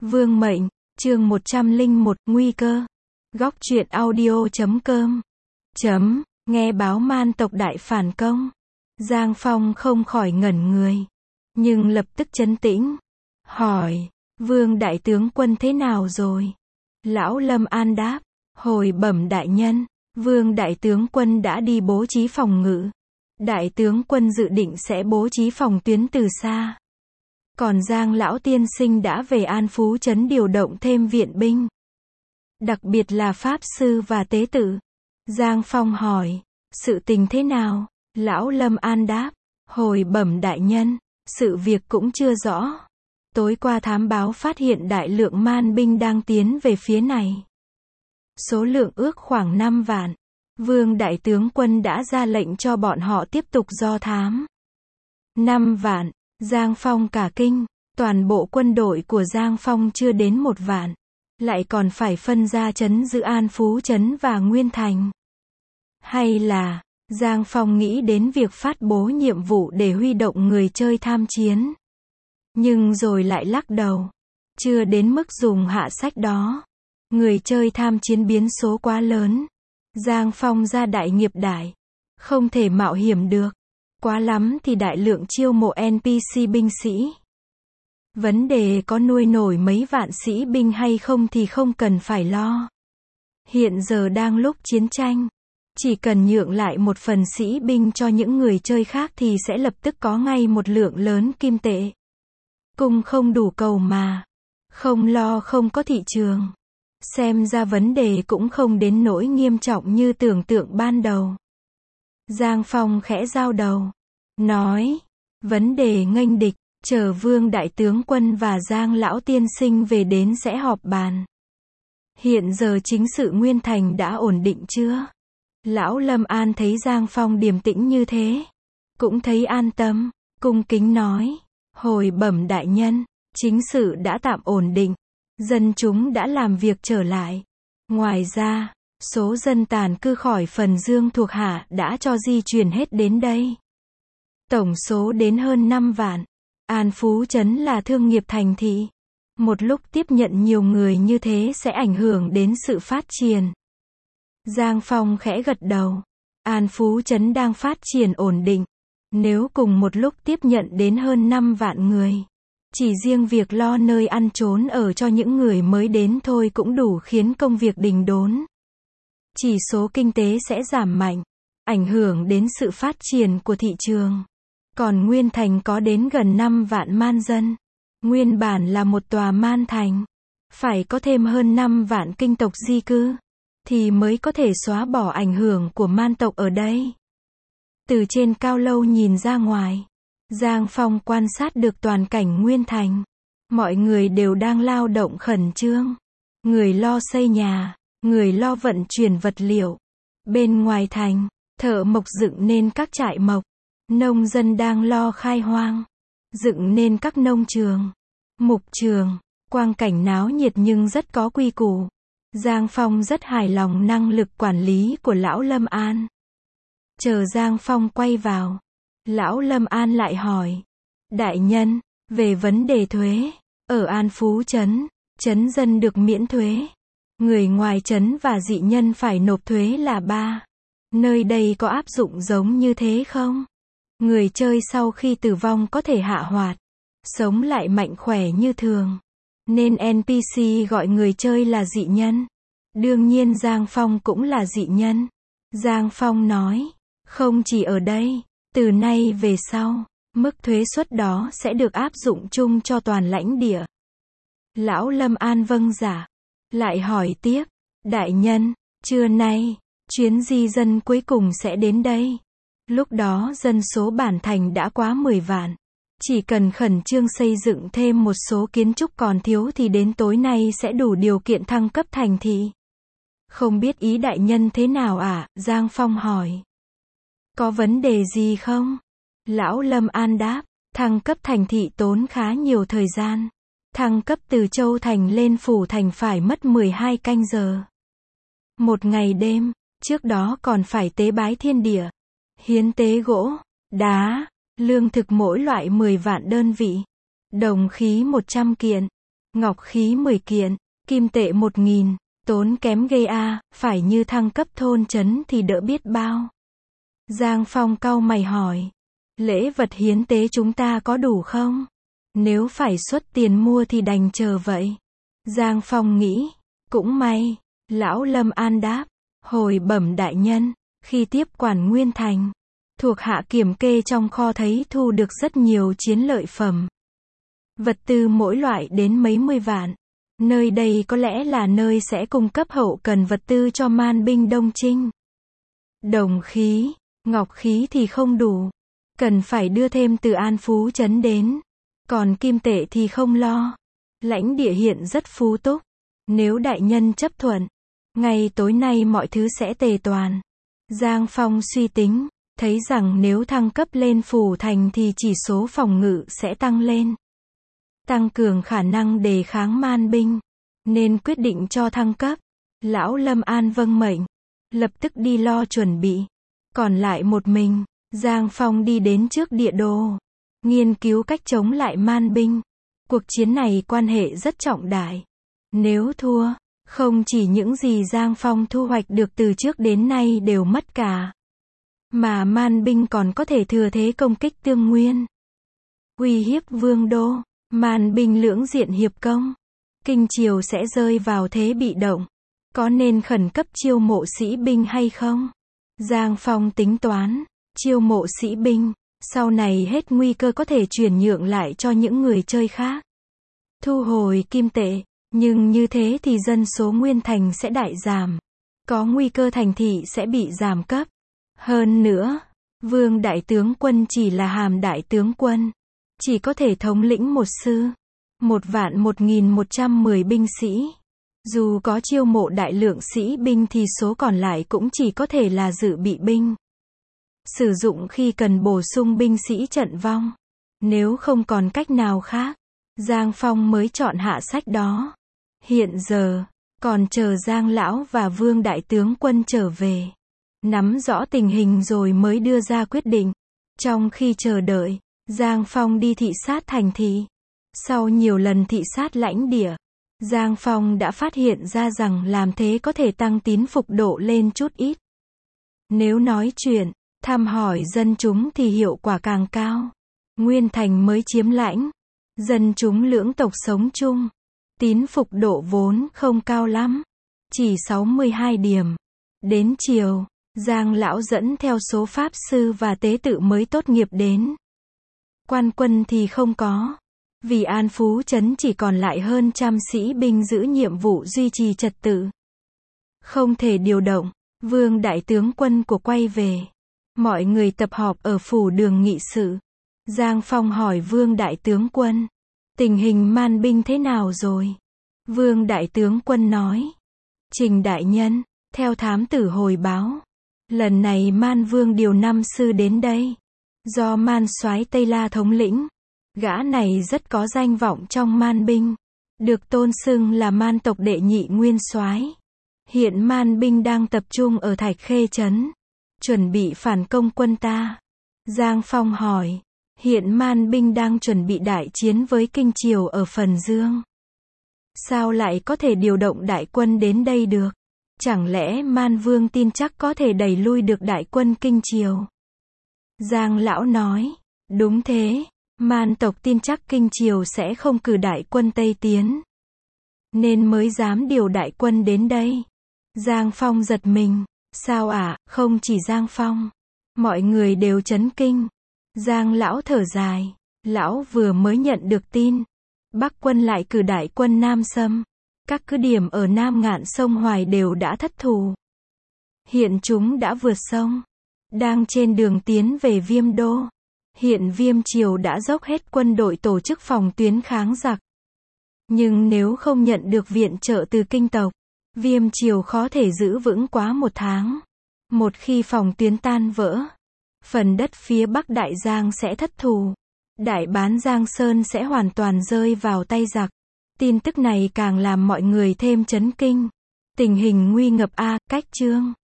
Vương mệnh, chương 101, nguy cơ. Góc truyện audio.com. Nghe báo Man tộc đại phản công. Giang Phong không khỏi ngẩn người. Nhưng lập tức trấn tĩnh. Hỏi, Vương đại tướng quân thế nào rồi? Lão Lâm An đáp, hồi bẩm đại nhân, Vương đại tướng quân đã đi bố trí phòng ngự. Đại tướng quân dự định sẽ bố trí phòng tuyến từ xa. Còn Giang lão tiên sinh đã về An Phú Trấn điều động thêm viện binh. Đặc biệt là pháp sư và tế tự. Giang Phong hỏi, sự tình thế nào? Lão Lâm An đáp, hồi bẩm đại nhân, sự việc cũng chưa rõ. Tối qua thám báo phát hiện đại lượng man binh đang tiến về phía này. Số lượng ước khoảng 5 vạn. Vương đại tướng quân đã ra lệnh cho bọn họ tiếp tục do thám. 5 vạn. Giang Phong cả kinh, toàn bộ quân đội của Giang Phong chưa đến 1 vạn, lại còn phải phân ra trấn giữ An Phú Trấn và Nguyên Thành. Hay là, Giang Phong nghĩ đến việc phát bố nhiệm vụ để huy động người chơi tham chiến. Nhưng rồi lại lắc đầu, chưa đến mức dùng hạ sách đó. Người chơi tham chiến biến số quá lớn. Giang Phong ra đại nghiệp đại, không thể mạo hiểm được. Quá lắm thì đại lượng chiêu mộ NPC binh sĩ. Vấn đề có nuôi nổi mấy vạn sĩ binh hay không thì không cần phải lo. Hiện giờ đang lúc chiến tranh. Chỉ cần nhượng lại một phần sĩ binh cho những người chơi khác thì sẽ lập tức có ngay một lượng lớn kim tệ. Cung không đủ cầu mà. Không lo không có thị trường. Xem ra vấn đề cũng không đến nỗi nghiêm trọng như tưởng tượng ban đầu. Giang Phong khẽ giao đầu. Nói, vấn đề nghênh địch, chờ Vương đại tướng quân và Giang lão tiên sinh về đến sẽ họp bàn. Hiện giờ chính sự Nguyên Thành đã ổn định chưa? Lão Lâm An thấy Giang Phong điềm tĩnh như thế, cũng thấy an tâm, cung kính nói, hồi bẩm đại nhân, chính sự đã tạm ổn định, dân chúng đã làm việc trở lại. Ngoài ra, số dân tàn cư khỏi Phần Dương thuộc hạ đã cho di chuyển hết đến đây. Tổng số đến hơn 5 vạn. An Phú Trấn là thương nghiệp thành thị. Một lúc tiếp nhận nhiều người như thế sẽ ảnh hưởng đến sự phát triển. Giang Phong khẽ gật đầu. An Phú Trấn đang phát triển ổn định. Nếu cùng một lúc tiếp nhận đến hơn 5 vạn người, chỉ riêng việc lo nơi ăn trốn ở cho những người mới đến thôi cũng đủ khiến công việc đình đốn. Chỉ số kinh tế sẽ giảm mạnh, ảnh hưởng đến sự phát triển của thị trường. Còn Nguyên Thành có đến gần 5 vạn man dân. Nguyên bản là một tòa man thành. Phải có thêm hơn 5 vạn kinh tộc di cư, thì mới có thể xóa bỏ ảnh hưởng của man tộc ở đây. Từ trên cao lâu nhìn ra ngoài, Giang Phong quan sát được toàn cảnh Nguyên Thành. Mọi người đều đang lao động khẩn trương. Người lo xây nhà, người lo vận chuyển vật liệu. Bên ngoài thành, thợ mộc dựng nên các trại mộc. Nông dân đang lo khai hoang, dựng nên các nông trường, mục trường, quang cảnh náo nhiệt nhưng rất có quy củ. Giang Phong rất hài lòng năng lực quản lý của lão Lâm An. Chờ Giang Phong quay vào, lão Lâm An lại hỏi, đại nhân, về vấn đề thuế, ở An Phú Trấn, trấn dân được miễn thuế. Người ngoài trấn và dị nhân phải nộp thuế là 3. Nơi đây có áp dụng giống như thế không? Người chơi sau khi tử vong có thể hạ hoạt, sống lại mạnh khỏe như thường. Nên NPC gọi người chơi là dị nhân. Đương nhiên Giang Phong cũng là dị nhân. Giang Phong nói, không chỉ ở đây, từ nay về sau, mức thuế suất đó sẽ được áp dụng chung cho toàn lãnh địa. Lão Lâm An vâng dạ. Lại hỏi tiếp, đại nhân, trưa nay, chuyến di dân cuối cùng sẽ đến đây. Lúc đó dân số bản thành đã quá 10 vạn. Chỉ cần khẩn trương xây dựng thêm một số kiến trúc còn thiếu thì đến tối nay sẽ đủ điều kiện thăng cấp thành thị. Không biết ý đại nhân thế nào ạ? Giang Phong hỏi. Có vấn đề gì không? Lão Lâm An đáp, thăng cấp thành thị tốn khá nhiều thời gian. Thăng cấp từ Châu Thành lên Phủ Thành phải mất 12 canh giờ. Một ngày đêm, trước đó còn phải tế bái thiên địa. Hiến tế gỗ, đá, lương thực mỗi loại 10 vạn đơn vị, đồng khí 100 kiện. ngọc khí 10 kiện, kim tệ 1.000, tốn kém ghê a, phải như thăng cấp thôn trấn thì đỡ biết bao. Giang Phong cau mày hỏi, lễ vật hiến tế chúng ta có đủ không? Nếu phải xuất tiền mua thì đành chờ vậy. Giang Phong nghĩ, cũng may, lão Lâm An đáp, hồi bẩm đại nhân, khi tiếp quản Nguyên Thành, thuộc hạ kiểm kê trong kho thấy thu được rất nhiều chiến lợi phẩm. Vật tư mỗi loại đến mấy mươi vạn. Nơi đây có lẽ là nơi sẽ cung cấp hậu cần vật tư cho man binh Đông Trinh. Đồng khí, ngọc khí thì không đủ. Cần phải đưa thêm từ An Phú trấn đến. Còn kim tệ thì không lo. Lãnh địa hiện rất phú túc. Nếu đại nhân chấp thuận, ngày tối nay mọi thứ sẽ tề toàn. Giang Phong suy tính, thấy rằng nếu thăng cấp lên phủ thành thì chỉ số phòng ngự sẽ tăng lên. Tăng cường khả năng đề kháng man binh. Nên quyết định cho thăng cấp. Lão Lâm An vâng mệnh. Lập tức đi lo chuẩn bị. Còn lại một mình, Giang Phong đi đến trước địa đồ. Nghiên cứu cách chống lại man binh. Cuộc chiến này quan hệ rất trọng đại. Nếu thua, không chỉ những gì Giang Phong thu hoạch được từ trước đến nay đều mất cả. Mà man binh còn có thể thừa thế công kích Tương Nguyên. Uy hiếp vương đô, man binh lưỡng diện hiệp công. Kinh triều sẽ rơi vào thế bị động. Có nên khẩn cấp chiêu mộ sĩ binh hay không? Giang Phong tính toán, chiêu mộ sĩ binh, sau này hết nguy cơ có thể chuyển nhượng lại cho những người chơi khác. Thu hồi kim tệ, nhưng như thế thì dân số Nguyên Thành sẽ đại giảm. Có nguy cơ thành thị sẽ bị giảm cấp. Hơn nữa, Vương Đại Tướng Quân chỉ là hàm Đại Tướng Quân. Chỉ có thể thống lĩnh một sư. 1.110 binh sĩ. Dù có chiêu mộ đại lượng sĩ binh thì số còn lại cũng chỉ có thể là dự bị binh. Sử dụng khi cần bổ sung binh sĩ trận vong. Nếu không còn cách nào khác, Giang Phong mới chọn hạ sách đó. Hiện giờ, còn chờ Giang Lão và Vương Đại Tướng Quân trở về. Nắm rõ tình hình rồi mới đưa ra quyết định. Trong khi chờ đợi, Giang Phong đi thị sát thành thị. Sau nhiều lần thị sát lãnh địa, Giang Phong đã phát hiện ra rằng làm thế có thể tăng tín phục độ lên chút ít. Nếu nói chuyện, thăm hỏi dân chúng thì hiệu quả càng cao. Nguyên Thành mới chiếm lãnh. Dân chúng lưỡng tộc sống chung. Tín phục độ vốn không cao lắm. Chỉ 62 điểm. Đến chiều, Giang Lão dẫn theo số pháp sư và tế tự mới tốt nghiệp đến. Quan quân thì không có. Vì An Phú trấn chỉ còn lại hơn trăm sĩ binh giữ nhiệm vụ duy trì trật tự. Không thể điều động, Vương Đại Tướng Quân của quay về. Mọi người tập họp ở phủ đường nghị sự. Giang Phong hỏi Vương Đại Tướng Quân, tình hình man binh thế nào rồi? Vương Đại Tướng Quân nói, Trình đại nhân, theo thám tử hồi báo, lần này Man Vương điều 5 sư đến đây. Do Man soái Tây La thống lĩnh. Gã này rất có danh vọng trong man binh. Được tôn xưng là man tộc đệ nhị nguyên soái. Hiện man binh đang tập trung ở Thạch Khê trấn. Chuẩn bị phản công quân ta. Giang Phong hỏi. Hiện man binh đang chuẩn bị đại chiến với Kinh Triều ở Phần Dương. Sao lại có thể điều động đại quân đến đây được? Chẳng lẽ Man Vương tin chắc có thể đẩy lui được đại quân Kinh Triều? Giang Lão nói. Đúng thế. Man tộc tin chắc Kinh Triều sẽ không cử đại quân Tây tiến. Nên mới dám điều đại quân đến đây. Giang Phong giật mình. Sao ạ? Không chỉ Giang Phong. Mọi người đều chấn kinh. Giang Lão thở dài. Lão vừa mới nhận được tin. Bắc quân lại cử đại quân Nam xâm. Các cứ điểm ở Nam Ngạn sông Hoài đều đã thất thủ. Hiện chúng đã vượt sông. Đang trên đường tiến về Viêm Đô. Hiện Viêm Triều đã dốc hết quân đội tổ chức phòng tuyến kháng giặc. Nhưng nếu không nhận được viện trợ từ kinh tộc, Viêm Triều khó thể giữ vững quá 1 tháng. Một khi phòng tuyến tan vỡ, phần đất phía Bắc Đại Giang sẽ thất thủ. Đại Bán Giang Sơn sẽ hoàn toàn rơi vào tay giặc. Tin tức này càng làm mọi người thêm chấn kinh. Tình hình nguy ngập a, cách chương.